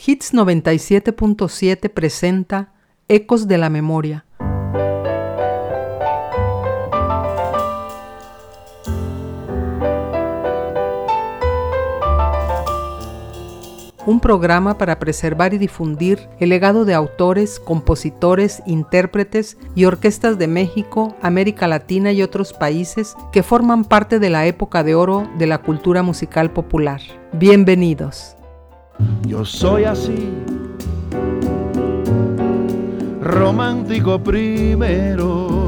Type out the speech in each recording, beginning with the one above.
Hits 97.7 presenta Ecos de la Memoria. Un programa para preservar y difundir el legado de autores, compositores, intérpretes y orquestas de México, América Latina y otros países que forman parte de la época de oro de la cultura musical popular. Bienvenidos. Yo soy así, romántico primero.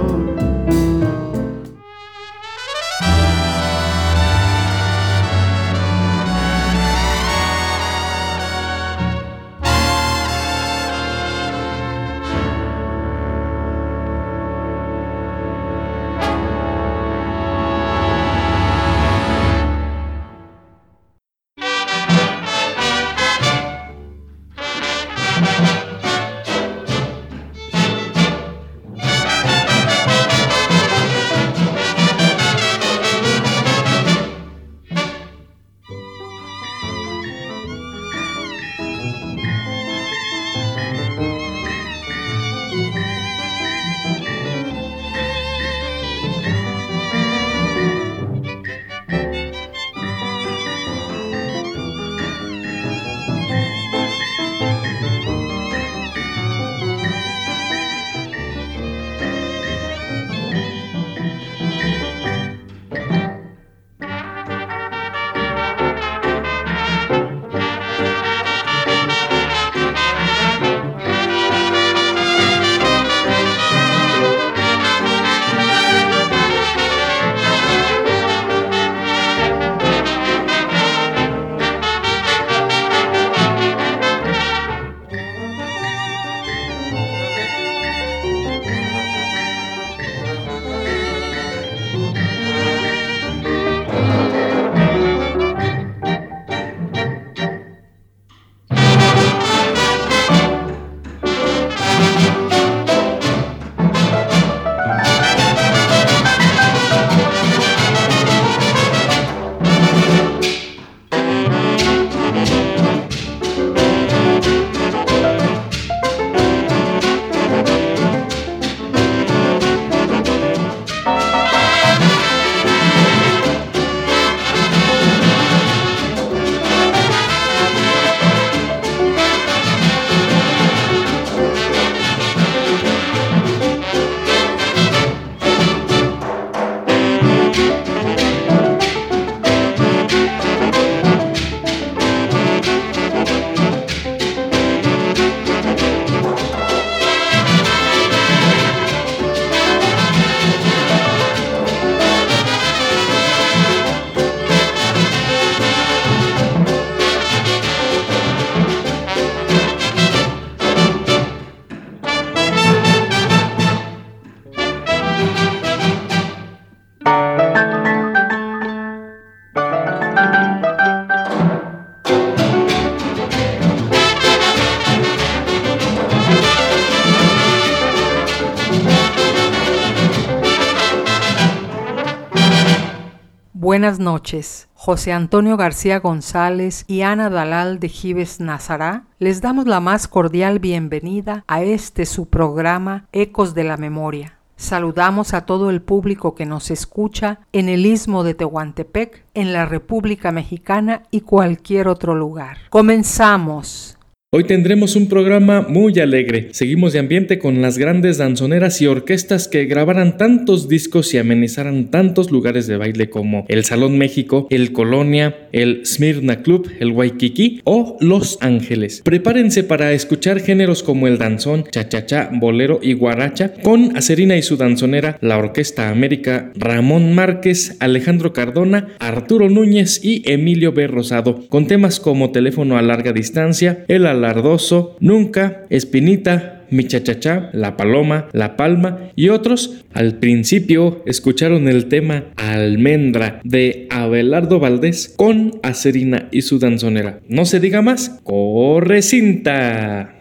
Buenas noches. José Antonio García González y Ana Dalal de Gives Nazará les damos la más cordial bienvenida a su programa Ecos de la Memoria. Saludamos a todo el público que nos escucha en el Istmo de Tehuantepec, en la República Mexicana y cualquier otro lugar. ¡Comenzamos! Hoy tendremos un programa muy alegre. Seguimos de ambiente con las grandes danzoneras y orquestas que grabaran tantos discos y amenizaran tantos lugares de baile como el Salón México, el Colonia, el Smirna Club, el Waikiki o Los Ángeles. Prepárense para escuchar géneros como el danzón, cha-cha-cha, bolero y guaracha con Acerina y su danzonera, la Orquesta América, Ramón Márquez, Alejandro Cardona, Arturo Núñez y Emilio B. Rosado, con temas como Teléfono a larga distancia, El Alardoso, Nunca, Espinita, Mi Cha-Cha-Cha, La Paloma, La Palma y otros. Al principio escucharon el tema Almendra de Abelardo Valdés con Acerina y su danzonera. No se diga más, ¡corre cinta!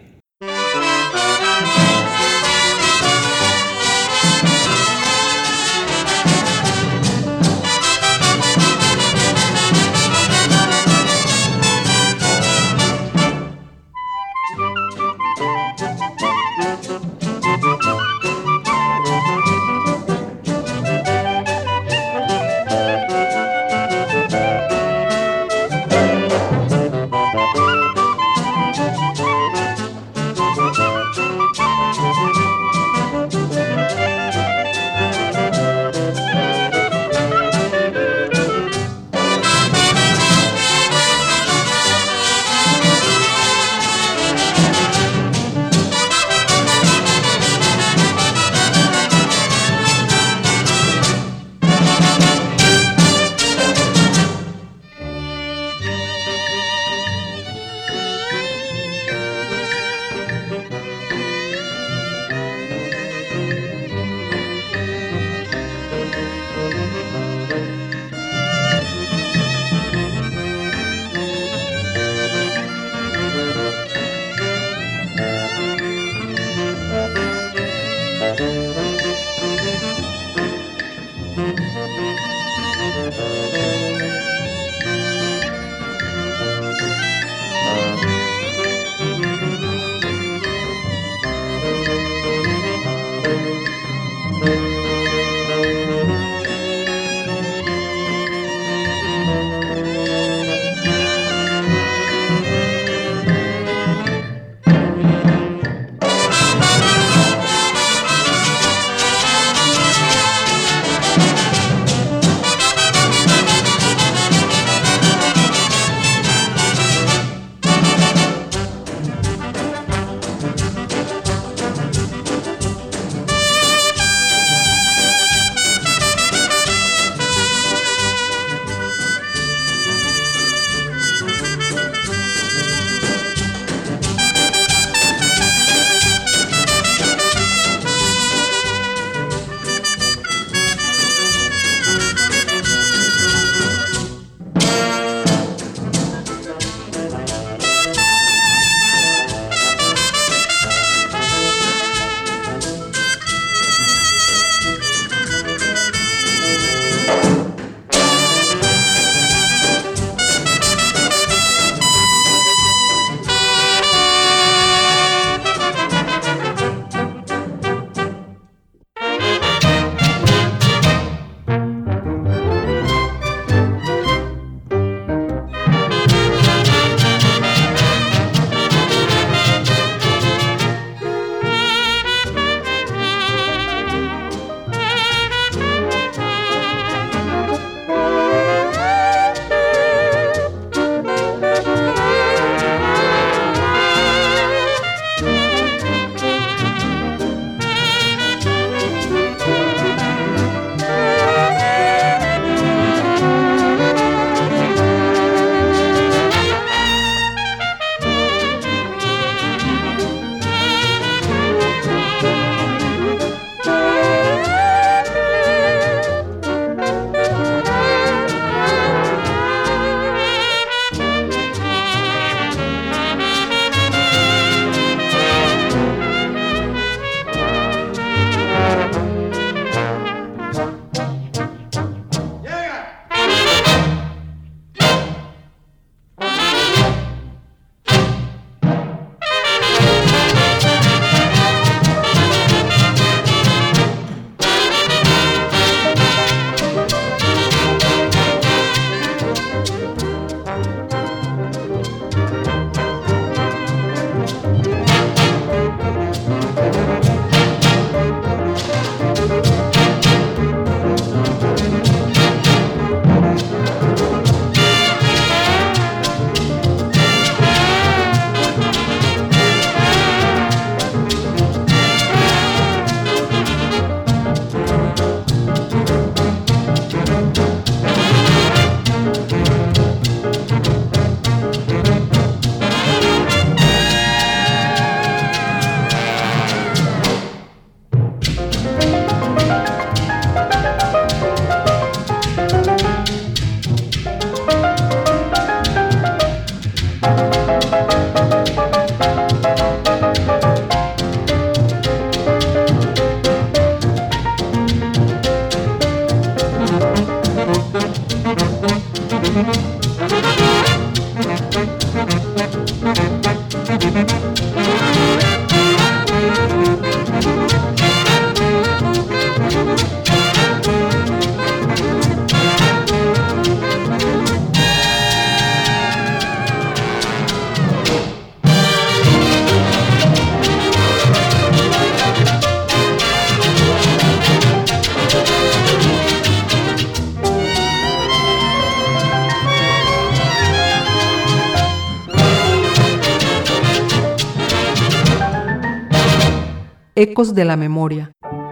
Ecos de la memoria.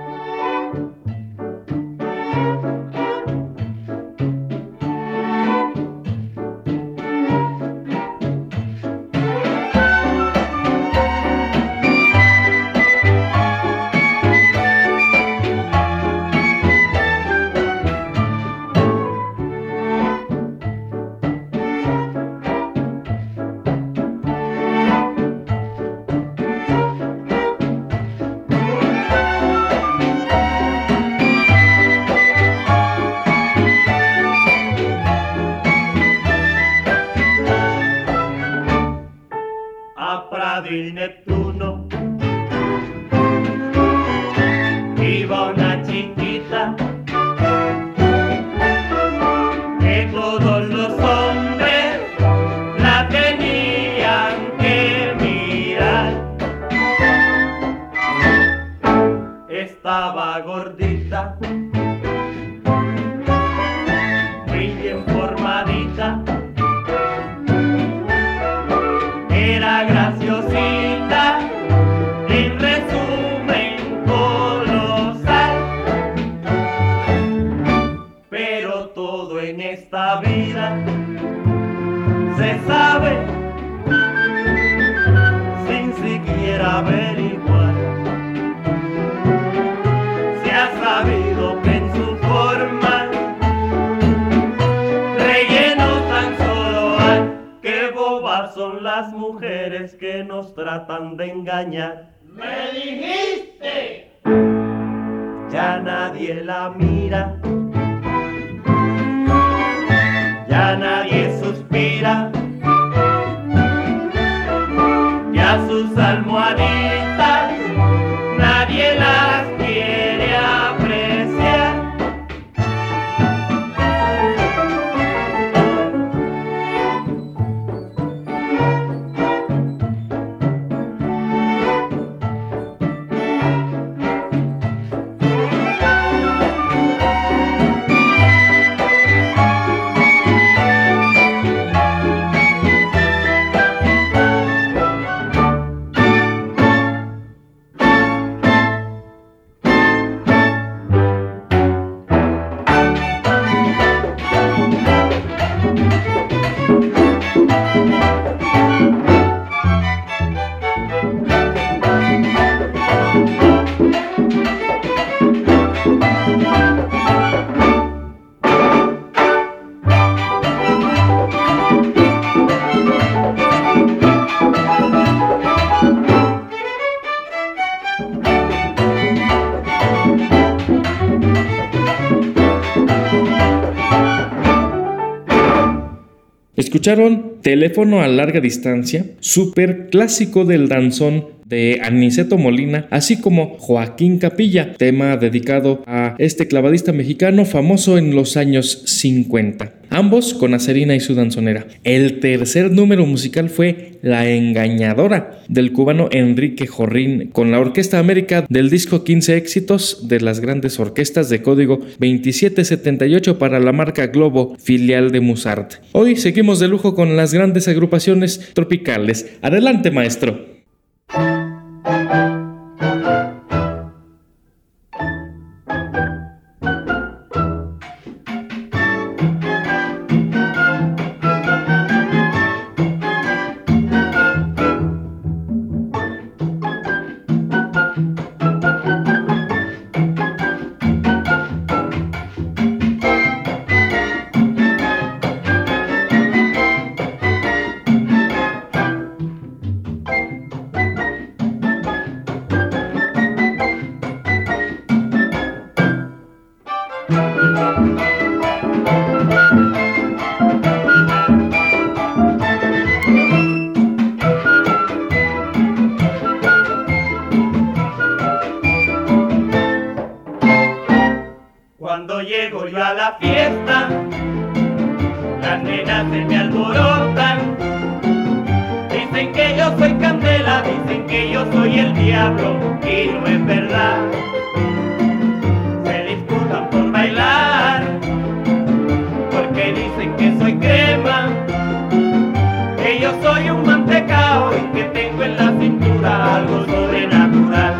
Il Neptuno iba una chiquita que todos los hombres la tenían que mirar. Estaba gordita, muy bien formadita, era graciosita, en resumen colosal. Pero todo en esta vida se sabe sin siquiera averiguar. Se ha sabido que en su forma relleno tan solo hay. Qué bobas son las mujeres que nos tratan de engañar. ¡Me dijiste! Ya nadie la mira, ya nadie suspira, ya sus almohaditas nadie las quiere apreciar. Escucharon Teléfono a larga distancia, súper clásico del danzón de Aniceto Molina, así como Joaquín Capilla, tema dedicado a este clavadista mexicano famoso en los años 50. Ambos con Acerina y su danzonera. El tercer número musical fue La Engañadora, del cubano Enrique Jorrín, con la Orquesta América del disco 15 éxitos de las grandes orquestas de código 2778 para la marca Globo, filial de Musart. Hoy seguimos de lujo con las grandes agrupaciones tropicales. Adelante, maestro. Dicen que yo soy candela, dicen que yo soy el diablo, y no es verdad. Se disputan por bailar, porque dicen que soy crema, que yo soy un mantecao y que tengo en la cintura algo sobrenatural.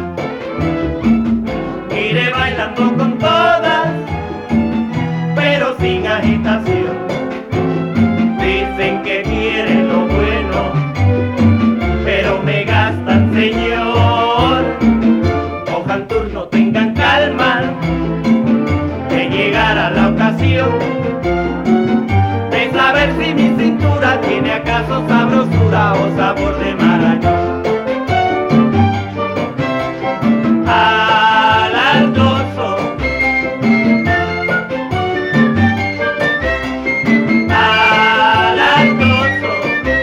Iré bailando con todas, pero sin agitación. Dicen que quieren lo bueno, pero me gastan, señor. Cojan turno, tengan calma, que llegará la ocasión de saber si mi cintura tiene acaso sabrosura o sabor de marañón. Alardoso, alardoso,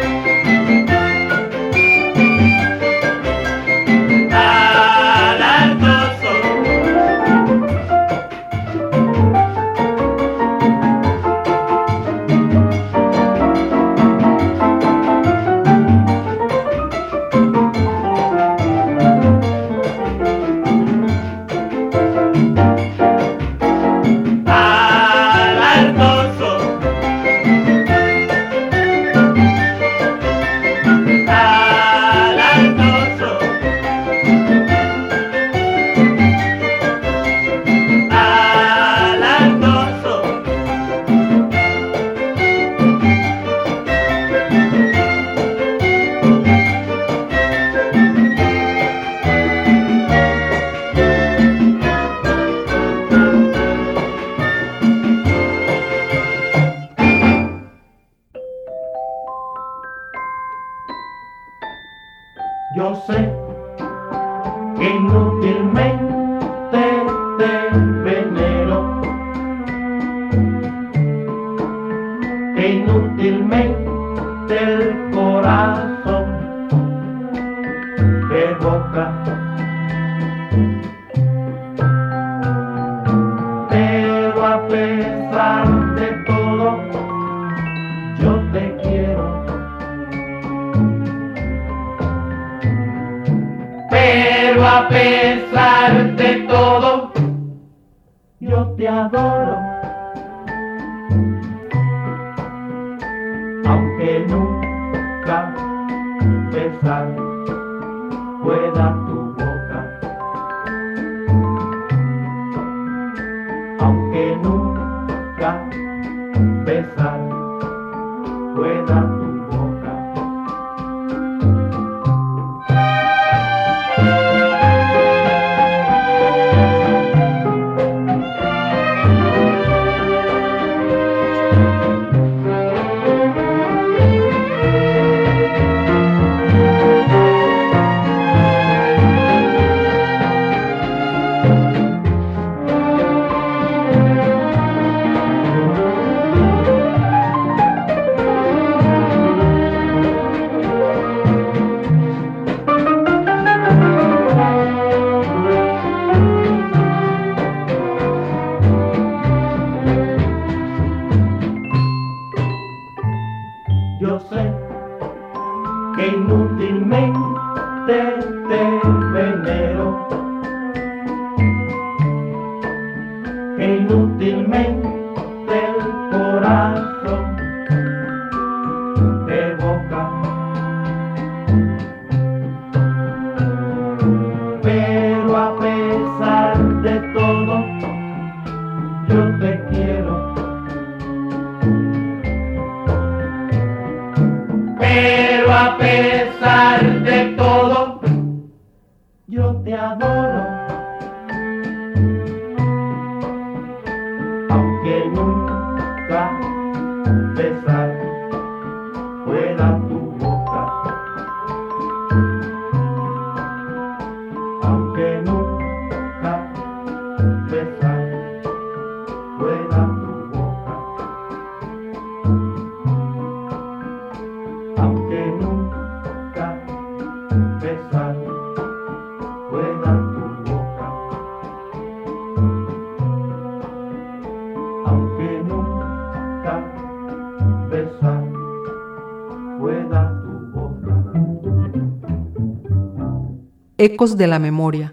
alardoso. Yo sé que inútilmente te venero, que inútilmente el corazón te evoca, pero a pesar de todo yo te quiero. Pero a pesar de todo, yo te adoro. Aunque nunca besar pueda tu boca, aunque nunca besar pueda tu boca. Yo sé que inútilmente te venero, que inútilmente el corazón te evoca, pero a pesar de todo yo te quiero. Pero a pesar de todo, yo te adoro. Aunque nunca besar fuera tu boca, aunque nunca besar fuera tu boca, aunque nunca besar fuera tu boca. Ecos de la Memoria.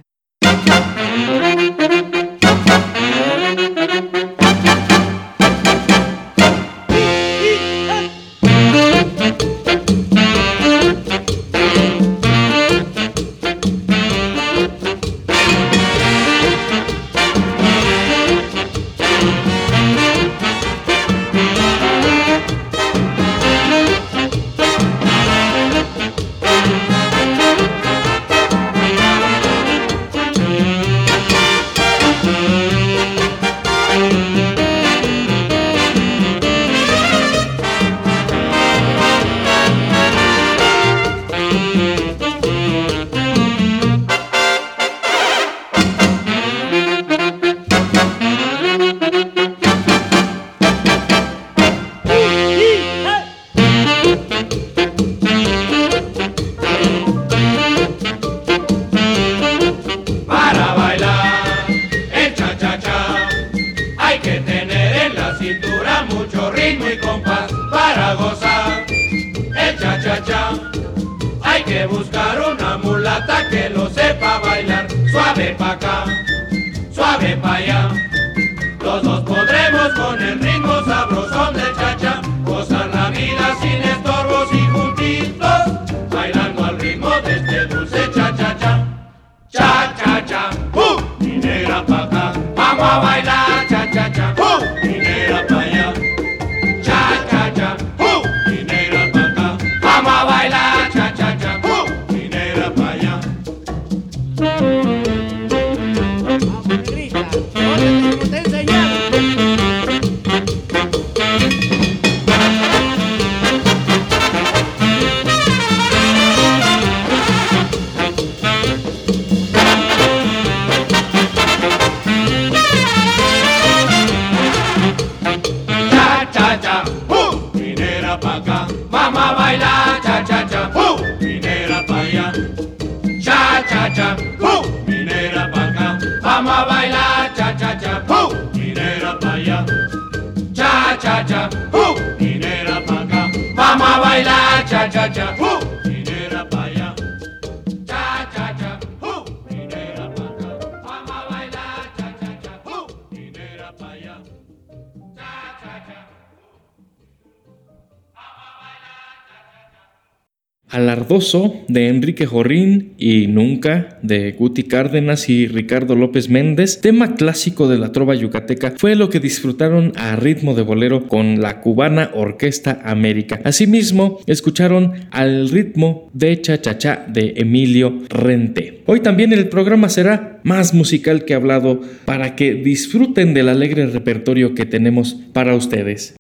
Alardoso de Enrique Jorrín y Nunca de Guti Cárdenas y Ricardo López Méndez, tema clásico de la trova yucateca, fue lo que disfrutaron a ritmo de bolero con la cubana Orquesta América. Asimismo, escucharon Al ritmo de Cha-Cha-Cha de Emilio Rente. Hoy también el programa será más musical que hablado para que disfruten del alegre repertorio que tenemos para ustedes.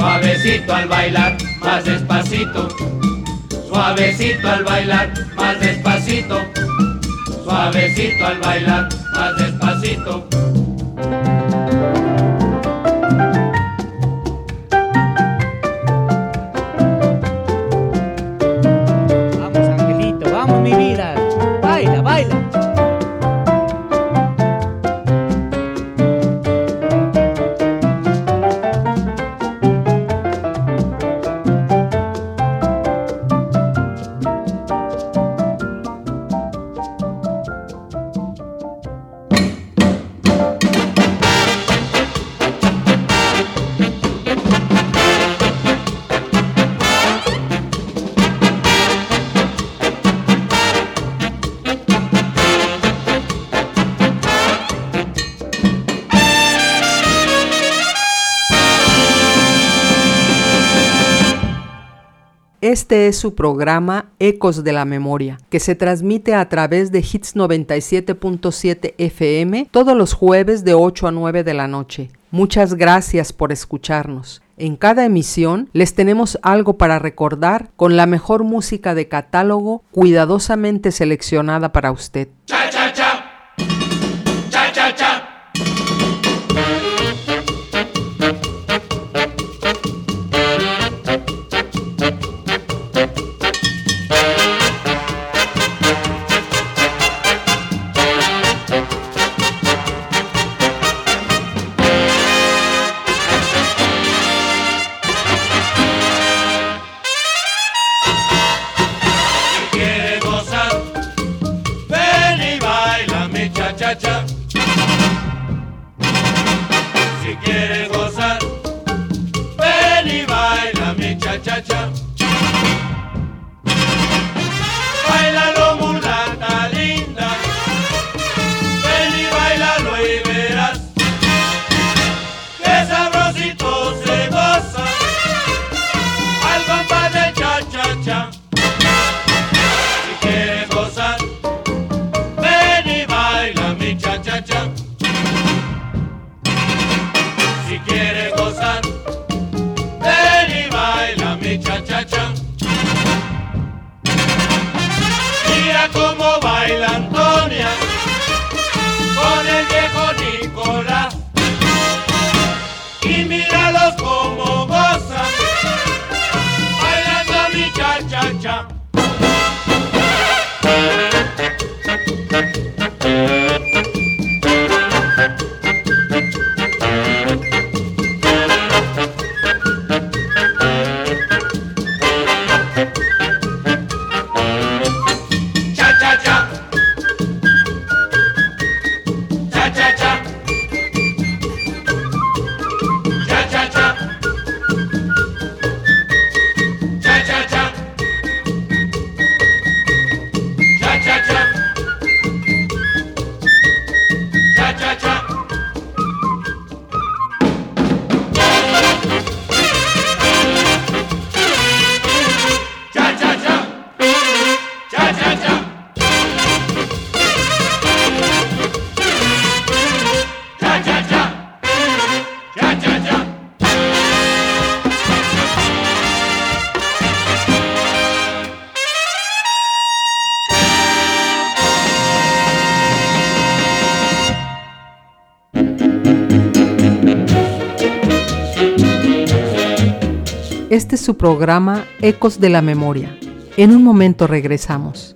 Suavecito al bailar, más despacito. Suavecito al bailar, más despacito. Suavecito al bailar, más despacito. Vamos, Angelito, vamos, mi vida. Baila, baila. Este es su programa Ecos de la Memoria, que se transmite a través de Hits 97.7 FM todos los jueves de 8 a 9 de la noche. Muchas gracias por escucharnos. En cada emisión les tenemos algo para recordar con la mejor música de catálogo cuidadosamente seleccionada para usted. Cha, cha, cha. Cha, cha, cha. Si quieres gozar, ven y baila mi cha-cha-cha. Báilalo, mulata linda, ven y bailalo y verás que sabrosito se goza al compás del cha-cha-cha. Si quieres gozar, ven y baila mi cha-cha-cha. Si quieres gozar, ven y baila mi cha-cha-cha. Mira cómo baila Antonia con el viejo Nicolás, y míralos cómo gozan bailando mi cha-cha-cha. Este es su programa Ecos de la Memoria. En un momento regresamos.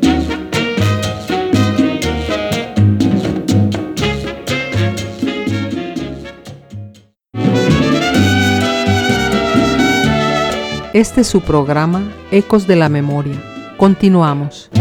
Este es su programa Ecos de la Memoria. Continuamos.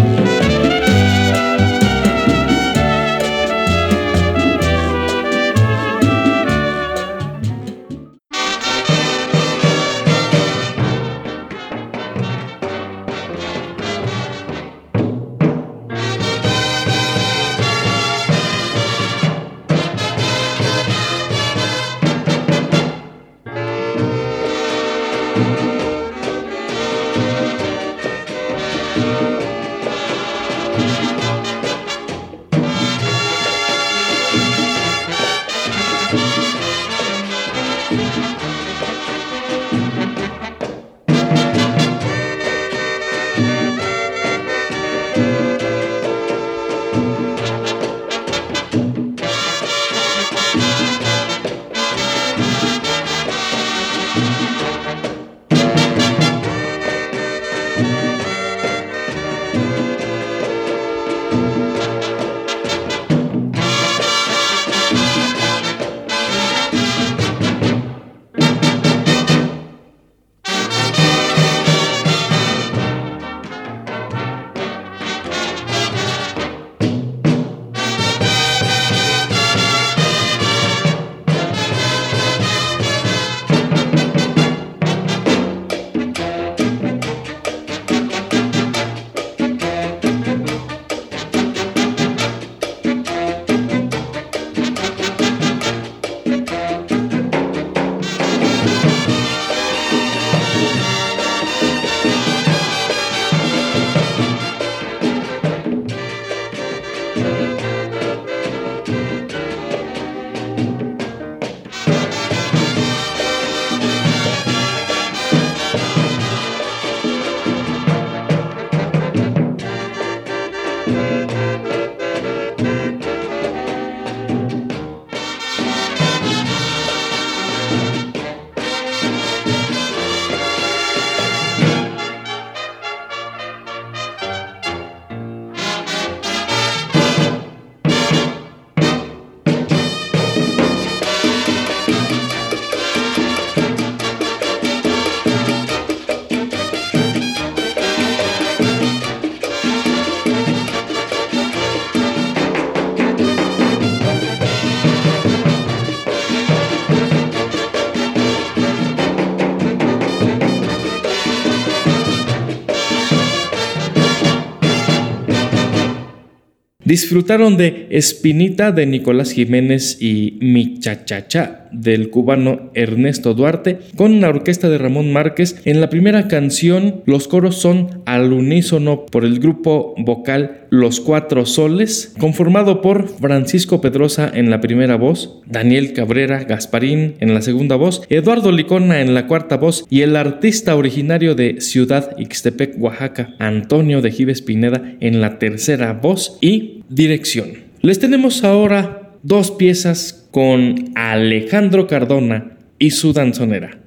Disfrutaron de Espinita de Nicolás Jiménez y Mi Cha-Cha-Cha del cubano Ernesto Duarte, con la orquesta de Ramón Márquez. En la primera canción, los coros son al unísono por el grupo vocal Los Cuatro Soles, conformado por Francisco Pedrosa en la primera voz, Daniel Cabrera Gasparín en la segunda voz, Eduardo Licona en la cuarta voz y el artista originario de Ciudad Ixtepec, Oaxaca, Antonio de Gives Pineda en la tercera voz y dirección. Les tenemos ahora dos piezas con Alejandro Cardona y su danzonera.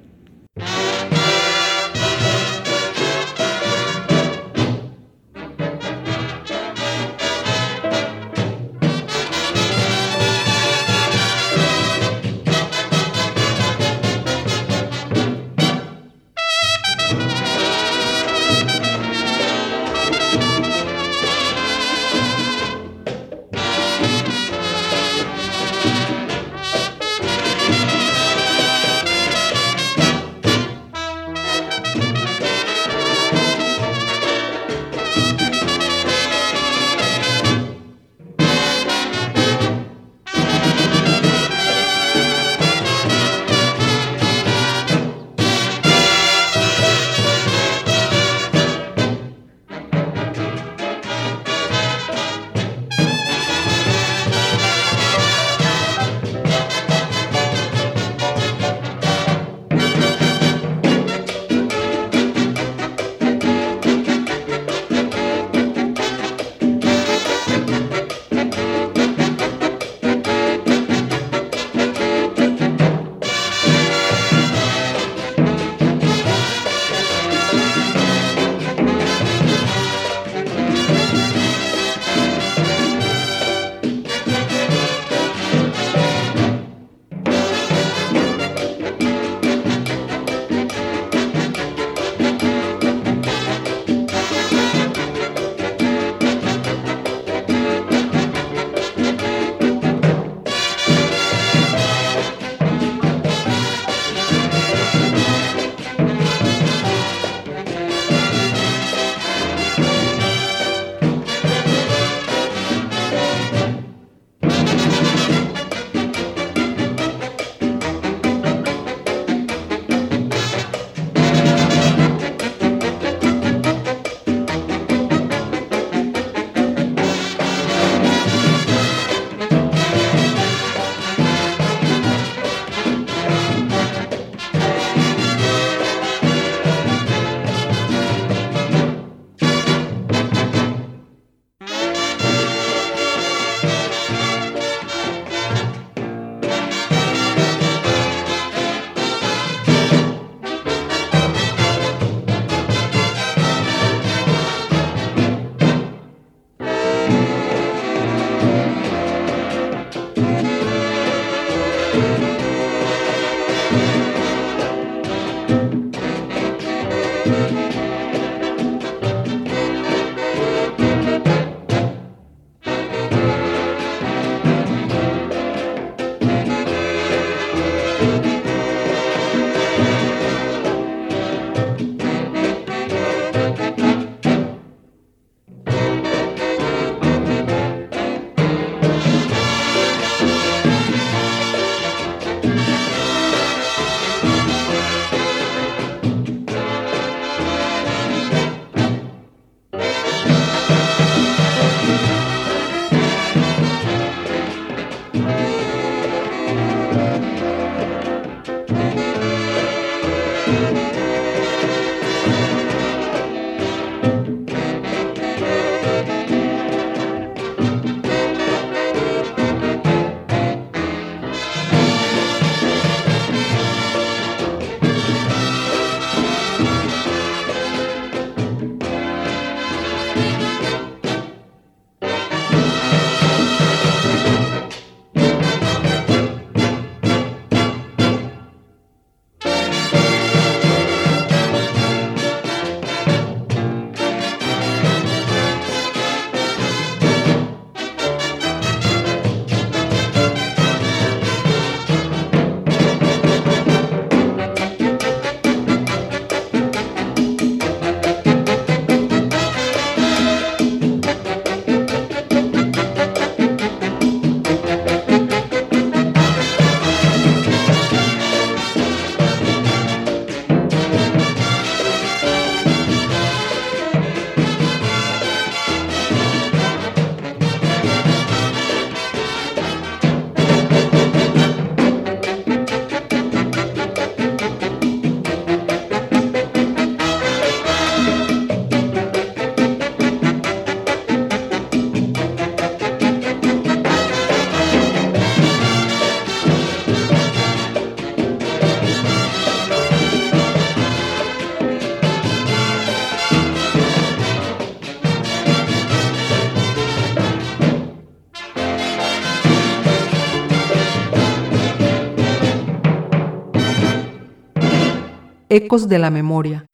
Ecos de la Memoria.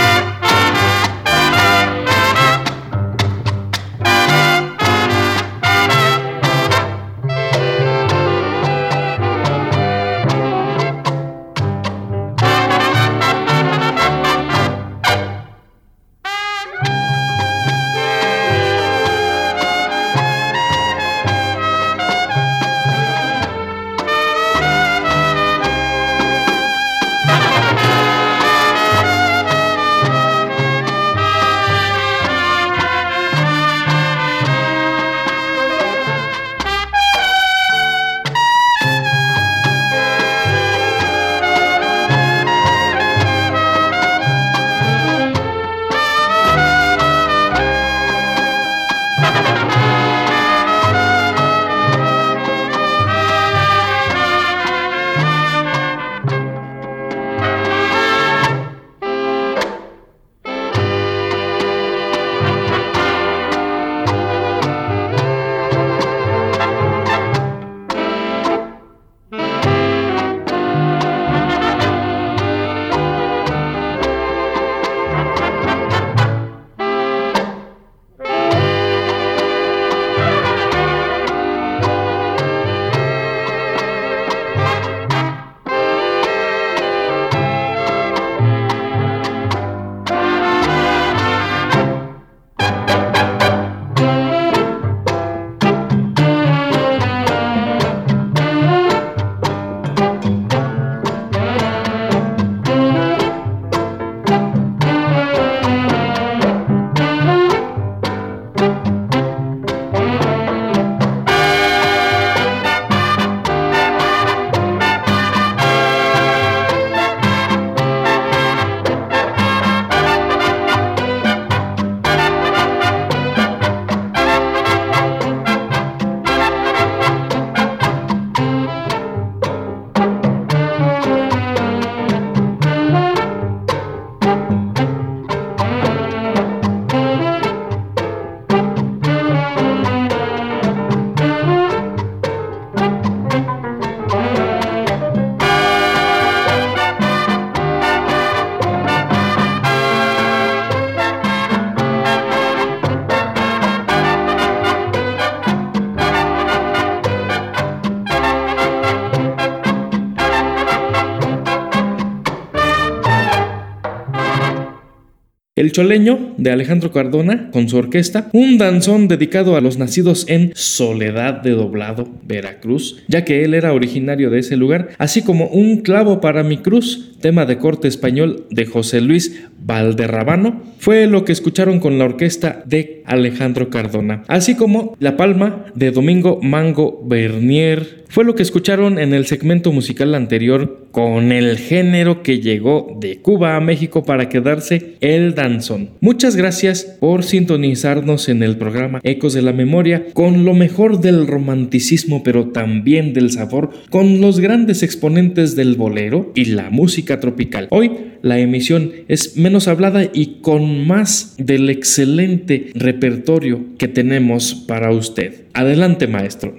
El Choleño, de Alejandro Cardona, con su orquesta, un danzón dedicado a los nacidos en Soledad de Doblado, Veracruz, ya que él era originario de ese lugar, así como Un clavo para mi cruz, tema de corte español de José Luis Valderrábano, fue lo que escucharon con la orquesta de Alejandro Cardona, así como La Palma de Domingo Mango Bernier, fue lo que escucharon en el segmento musical anterior con el género que llegó de Cuba a México para quedarse, el danzón. Muchas gracias por sintonizarnos en el programa Ecos de la Memoria con lo mejor del romanticismo, pero también del sabor, con los grandes exponentes del bolero y la música tropical. Hoy la emisión es menos hablada y con más del excelente repertorio que tenemos para usted. Adelante, maestro.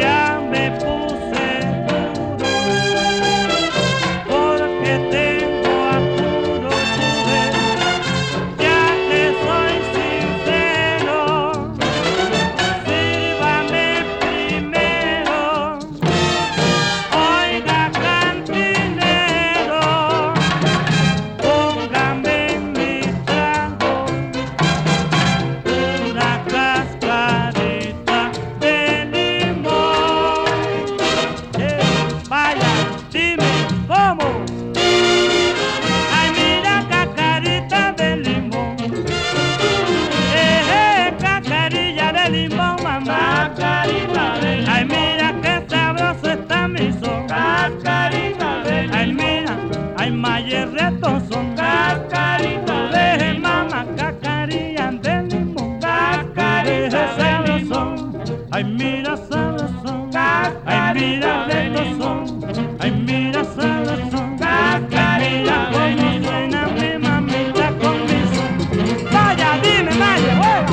Porque tengo maye reto son cascarita de mamá, cascarilla de limón, cascarita de limón. Ay, mira sabrosón, ay, mira reto son, ay, mira sabrosón, cascarita como suena mi mamita con mi son. Vaya, dime, maye, juega.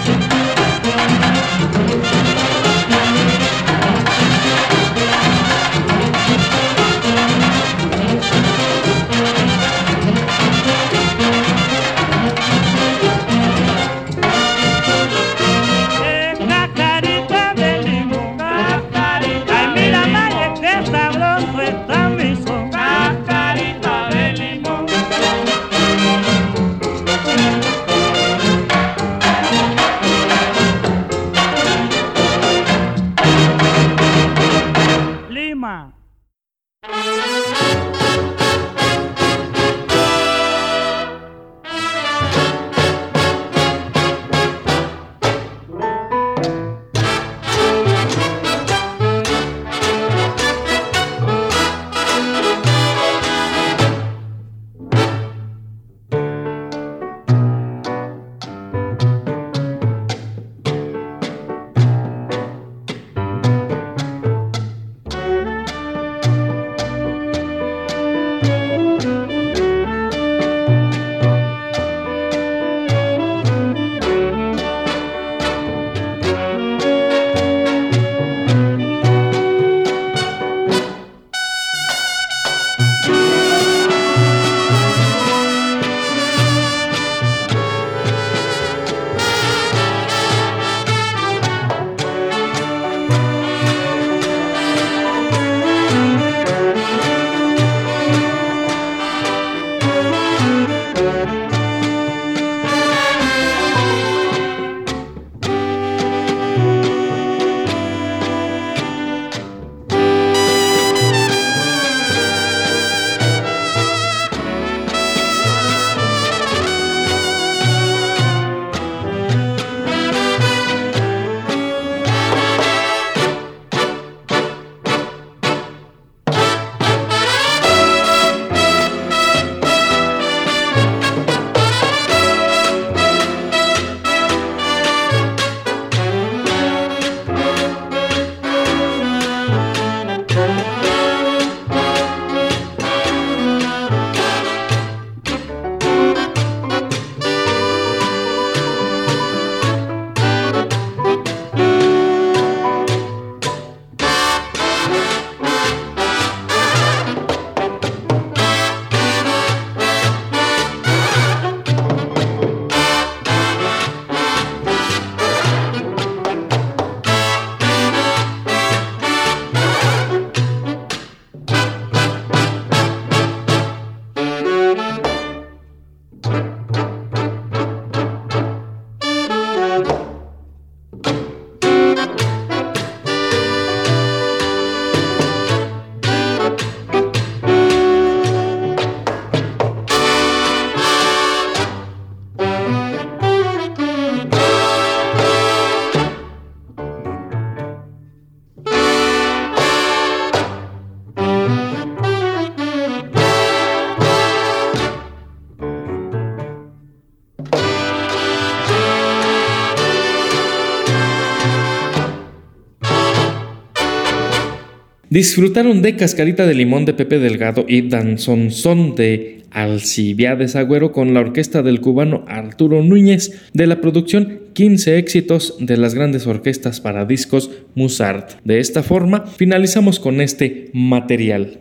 Disfrutaron de Cascarita de Limón de Pepe Delgado y Danzonzón de Alcibiades Agüero con la orquesta del cubano Arturo Núñez de la producción 15 éxitos de las grandes orquestas para discos Musart. De esta forma finalizamos con este material.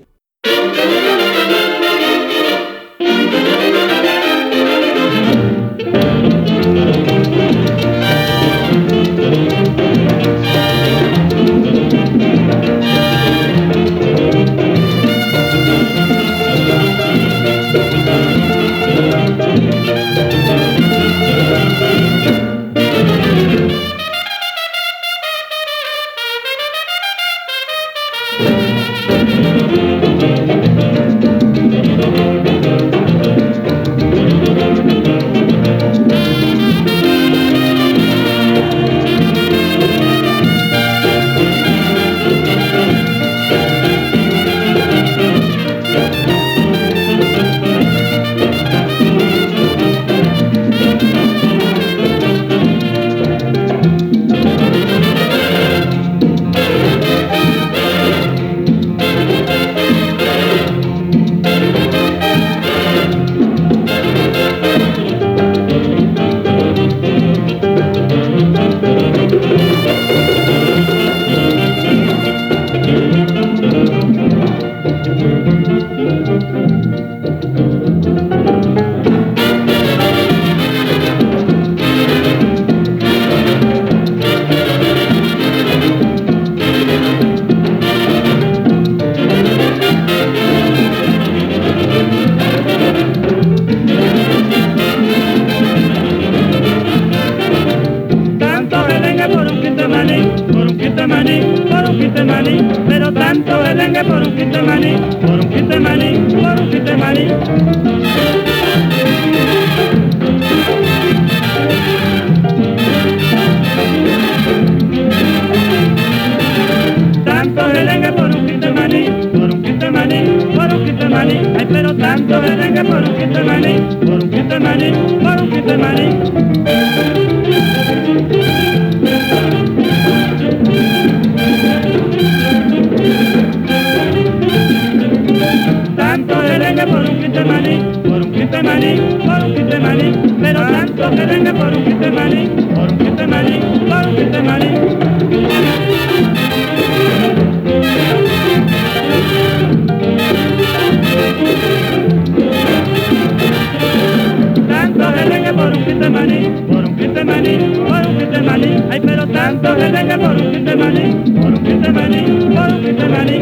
merengue por un quinto de maní, por un quinto de maní, por un quinto de maní. Tanto merengue por un quinto de maní, por un quinto de maní, por un quinto de maní. Ay, pero tanto merengue por un quinto de maní, por un quinto de maní, por un quinto de maní. Tanto merengue por un quinto de maní, por un quinto de maní, por un quinto de maní. Pero tanto merengue por un quinto de maní, por un quinto de maní, por un quinto de maní. Tanto merengue por un quinto de maní, por un quinto de maní, por un quinto de maní. Ay, pero tanto merengue por un quinto de maní, por un quinto de maní, por un quinto de maní.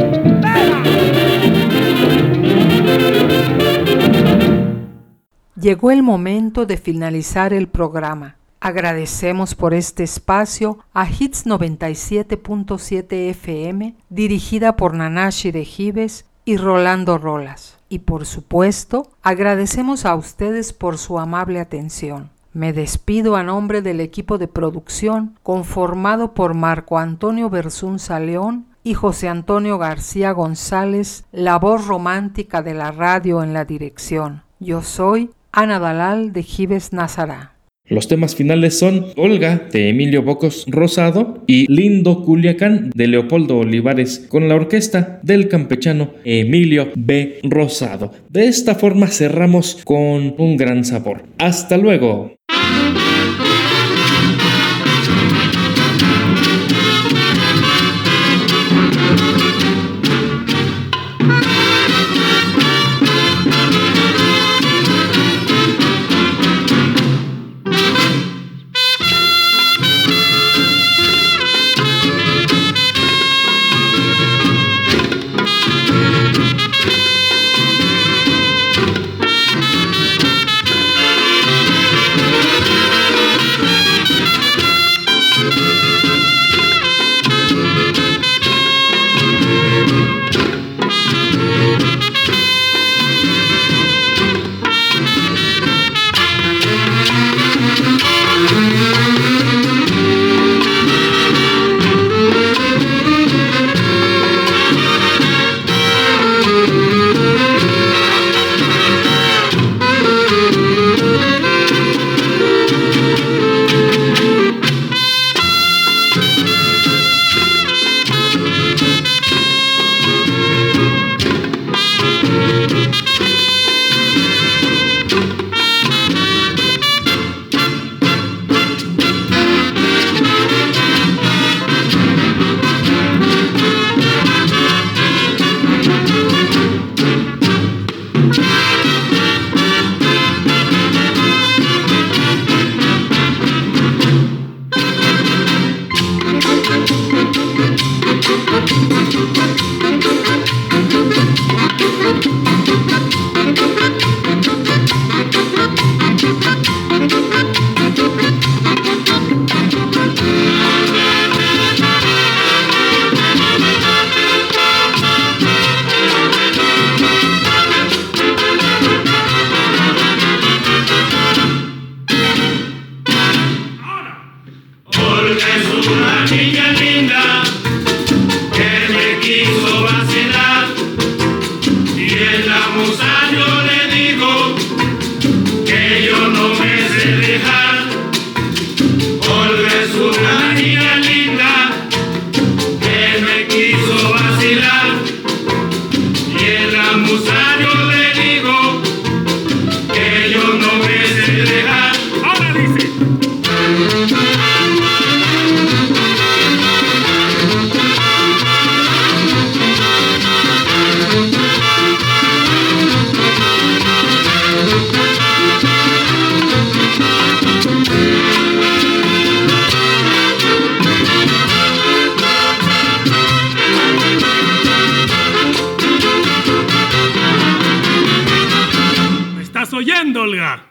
Llegó el momento de finalizar el programa. Agradecemos por este espacio a Hits 97.7 FM, dirigida por Nanashi de Gives y Rolando Rolas. Y por supuesto, agradecemos a ustedes por su amable atención. Me despido a nombre del equipo de producción conformado por Marco Antonio Bersunza León y José Antonio García González, la voz romántica de la radio en la dirección. Yo soy Ana Dalal de Gives Nazará. Los temas finales son Olga, de Emilio Bocos Rosado, y Lindo Culiacán, de Leopoldo Olivares, con la orquesta del campechano Emilio B. Rosado. De esta forma cerramos con un gran sabor. ¡Hasta luego! oyendo, Olga?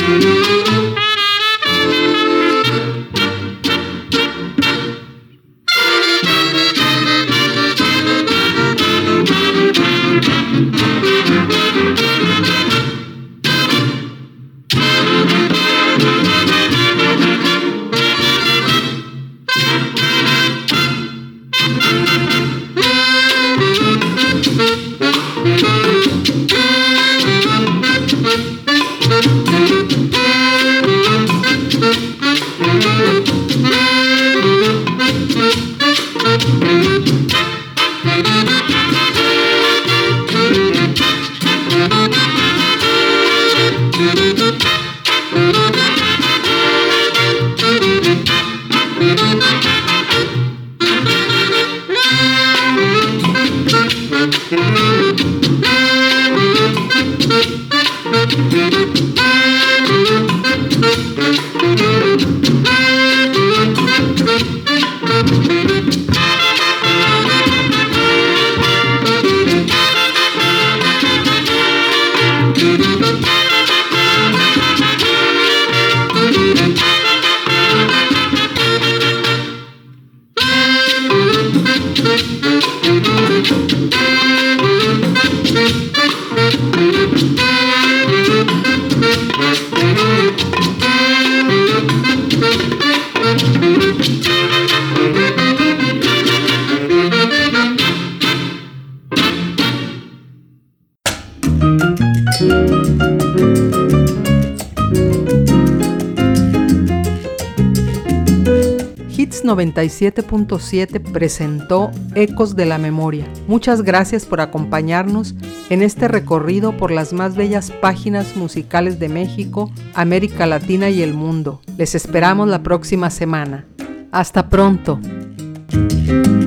Hits 97.7 presentó Ecos de la Memoria. Muchas gracias por acompañarnos en este recorrido por las más bellas páginas musicales de México, América Latina y el mundo. Les esperamos la próxima semana. Hasta pronto.